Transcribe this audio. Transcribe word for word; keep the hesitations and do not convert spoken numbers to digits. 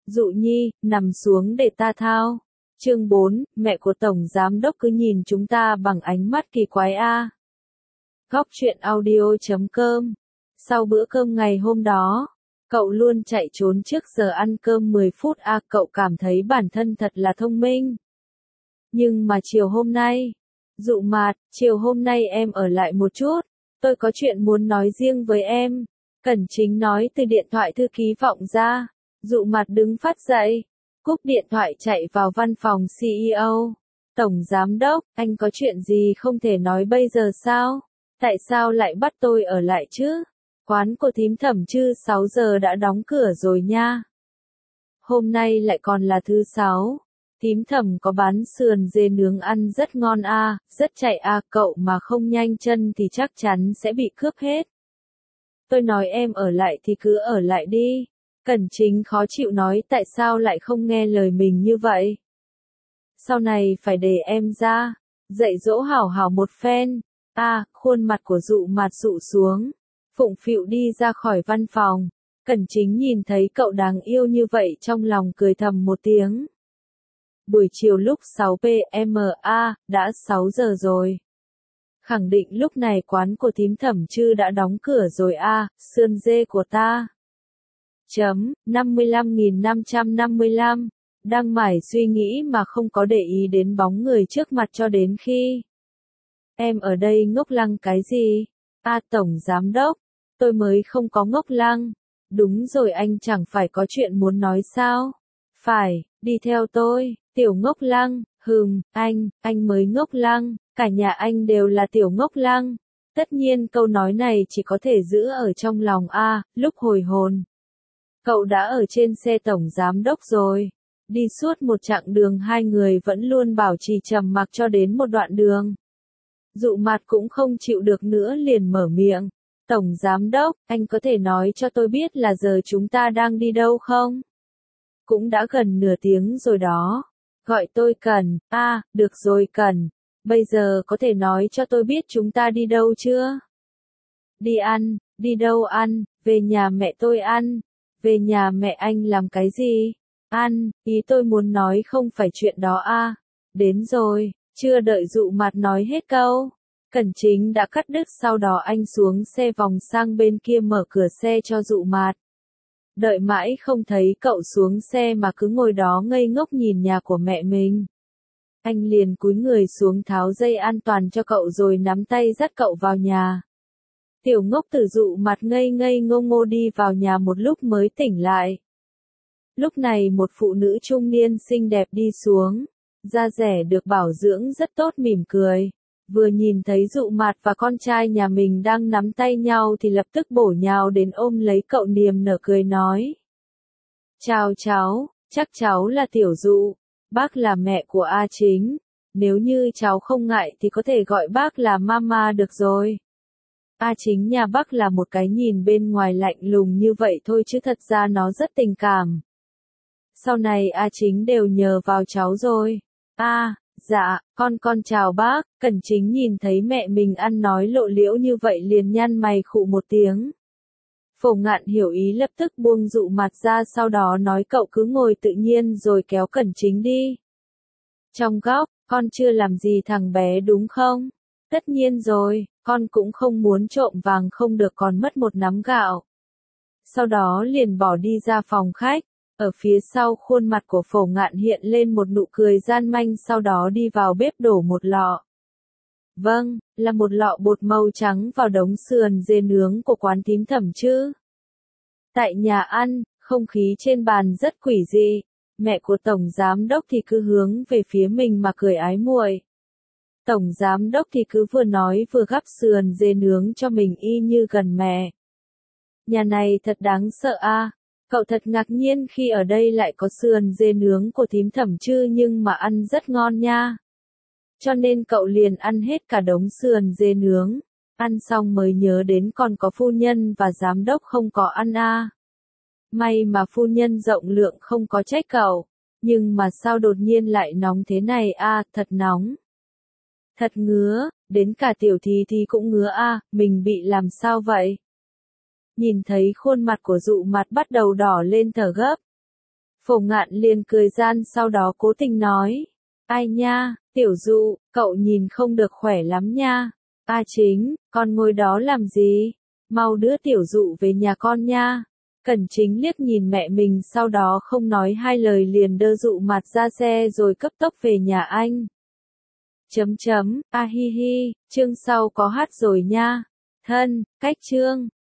Dụ Nhi, nằm xuống để ta thao. Chương bốn, mẹ của Tổng Giám Đốc cứ nhìn chúng ta bằng ánh mắt kỳ quái a. Góc truyện audio chấm com. Sau bữa cơm ngày hôm đó, cậu luôn chạy trốn trước giờ ăn cơm mười phút a. Cậu cảm thấy bản thân thật là thông minh. Nhưng mà chiều hôm nay, Dụ Mạt, chiều hôm nay em ở lại một chút, tôi có chuyện muốn nói riêng với em. Cẩn Chính nói từ điện thoại thư ký vọng ra. Dụ Mạt đứng phát dậy, cúp điện thoại chạy vào văn phòng xê e ô. Tổng Giám Đốc, anh có chuyện gì không thể nói bây giờ sao? Tại sao lại bắt tôi ở lại chứ? Quán của thím Thẩm Chư sáu giờ đã đóng cửa rồi nha. Hôm nay lại còn là thứ sáu. Thím Thẩm có bán sườn dê nướng ăn rất ngon a, à, rất chạy a, à, cậu mà không nhanh chân thì chắc chắn sẽ bị cướp hết. Tôi nói em ở lại thì cứ ở lại đi. Cẩn Chính khó chịu nói tại sao lại không nghe lời mình như vậy. Sau này phải để em ra, dạy dỗ hảo hảo một phen. A, à, khuôn mặt của Dụ Mạt dụ xuống, phụng phịu đi ra khỏi văn phòng. Cẩn Chính nhìn thấy cậu đáng yêu như vậy trong lòng cười thầm một tiếng. Buổi chiều lúc sáu p m a, đã sáu giờ rồi. Khẳng định lúc này quán của thím Thẩm Chư đã đóng cửa rồi a, à, sườn dê của ta. Chấm, năm mươi lăm nghìn năm trăm năm mươi lăm. Đang mải suy nghĩ mà không có để ý đến bóng người trước mặt cho đến khi. Em ở đây ngốc lăng cái gì? A, à, Tổng Giám Đốc, tôi mới không có ngốc lăng. Đúng rồi, anh chẳng phải có chuyện muốn nói sao? Phải, đi theo tôi, tiểu ngốc lăng. Hừm, anh, anh mới ngốc lăng, cả nhà anh đều là tiểu ngốc lăng. Tất nhiên câu nói này chỉ có thể giữ ở trong lòng a. À, lúc hồi hồn. Cậu đã ở trên xe Tổng Giám Đốc rồi. Đi suốt một chặng đường hai người vẫn luôn bảo trì trầm mặc cho đến một đoạn đường. Dụ Mạt cũng không chịu được nữa liền mở miệng. Tổng Giám Đốc, anh có thể nói cho tôi biết là giờ chúng ta đang đi đâu không? Cũng đã gần nửa tiếng rồi đó. Gọi tôi Cần, a, à, được rồi Cần. Bây giờ có thể nói cho tôi biết chúng ta đi đâu chưa? Đi ăn, đi đâu ăn, về nhà mẹ tôi ăn. Về nhà mẹ anh làm cái gì? Ăn, ý tôi muốn nói không phải chuyện đó a. À. Đến rồi, chưa đợi Dụ Mạt nói hết câu. Cẩn Chính đã cắt đứt, sau đó anh xuống xe vòng sang bên kia mở cửa xe cho Dụ Mạt. Đợi mãi không thấy cậu xuống xe mà cứ ngồi đó ngây ngốc nhìn nhà của mẹ mình. Anh liền cúi người xuống tháo dây an toàn cho cậu rồi nắm tay dắt cậu vào nhà. Tiểu ngốc tử Dụ Mạt ngây ngây ngô ngô đi vào nhà một lúc mới tỉnh lại. Lúc này một phụ nữ trung niên xinh đẹp đi xuống, da dẻ được bảo dưỡng rất tốt mỉm cười. Vừa nhìn thấy Dụ Mạt và con trai nhà mình đang nắm tay nhau thì lập tức bổ nhào đến ôm lấy cậu niềm nở cười nói. Chào cháu, chắc cháu là Tiểu Dụ, bác là mẹ của A Chính. Nếu như cháu không ngại thì có thể gọi bác là mama được rồi. A Chính nhà bác là một cái nhìn bên ngoài lạnh lùng như vậy thôi chứ thật ra nó rất tình cảm. Sau này A Chính đều nhờ vào cháu rồi. A, à, dạ, con con chào bác. Cẩn Chính nhìn thấy mẹ mình ăn nói lộ liễu như vậy liền nhăn mày khụ một tiếng. Phổ Ngạn hiểu ý lập tức buông Dụ Mạt ra, sau đó nói cậu cứ ngồi tự nhiên rồi kéo Cẩn Chính đi. Trong góc, con chưa làm gì thằng bé đúng không? Tất nhiên rồi, con cũng không muốn trộm vàng không được còn mất một nắm gạo. Sau đó liền bỏ đi ra phòng khách. Ở phía sau khuôn mặt của Phổ Ngạn hiện lên một nụ cười gian manh, sau đó đi vào bếp đổ một lọ. Vâng, là một lọ bột màu trắng vào đống sườn dê nướng của quán thím Thẩm Chư. Tại nhà ăn, không khí trên bàn rất quỷ dị. Mẹ của Tổng Giám Đốc thì cứ hướng về phía mình mà cười ái muội. Tổng Giám Đốc thì cứ vừa nói vừa gắp sườn dê nướng cho mình y như gần mẹ. Nhà này thật đáng sợ a. À. Cậu thật ngạc nhiên khi ở đây lại có sườn dê nướng của thím Thẩm Chư nhưng mà ăn rất ngon nha. Cho nên cậu liền ăn hết cả đống sườn dê nướng. Ăn xong mới nhớ đến còn có phu nhân và giám đốc không có ăn a. À. May mà phu nhân rộng lượng không có trách cậu. Nhưng mà sao đột nhiên lại nóng thế này a, à, thật nóng. Thật ngứa, đến cả Tiểu Thì thì cũng ngứa a, à, mình bị làm sao vậy? Nhìn thấy khuôn mặt của Dụ Mạt bắt đầu đỏ lên thở gấp. Phổ Ngạn liền cười gian sau đó cố tình nói. Ai nha, Tiểu Dụ, cậu nhìn không được khỏe lắm nha. A Chính, con ngồi đó làm gì? Mau đưa Tiểu Dụ về nhà con nha. Cẩn Chính liếc nhìn mẹ mình sau đó không nói hai lời liền đơ Dụ mặt ra xe rồi cấp tốc về nhà anh. Chấm chấm, a hi hi, chương sau có hát rồi nha. Thân, cách chương.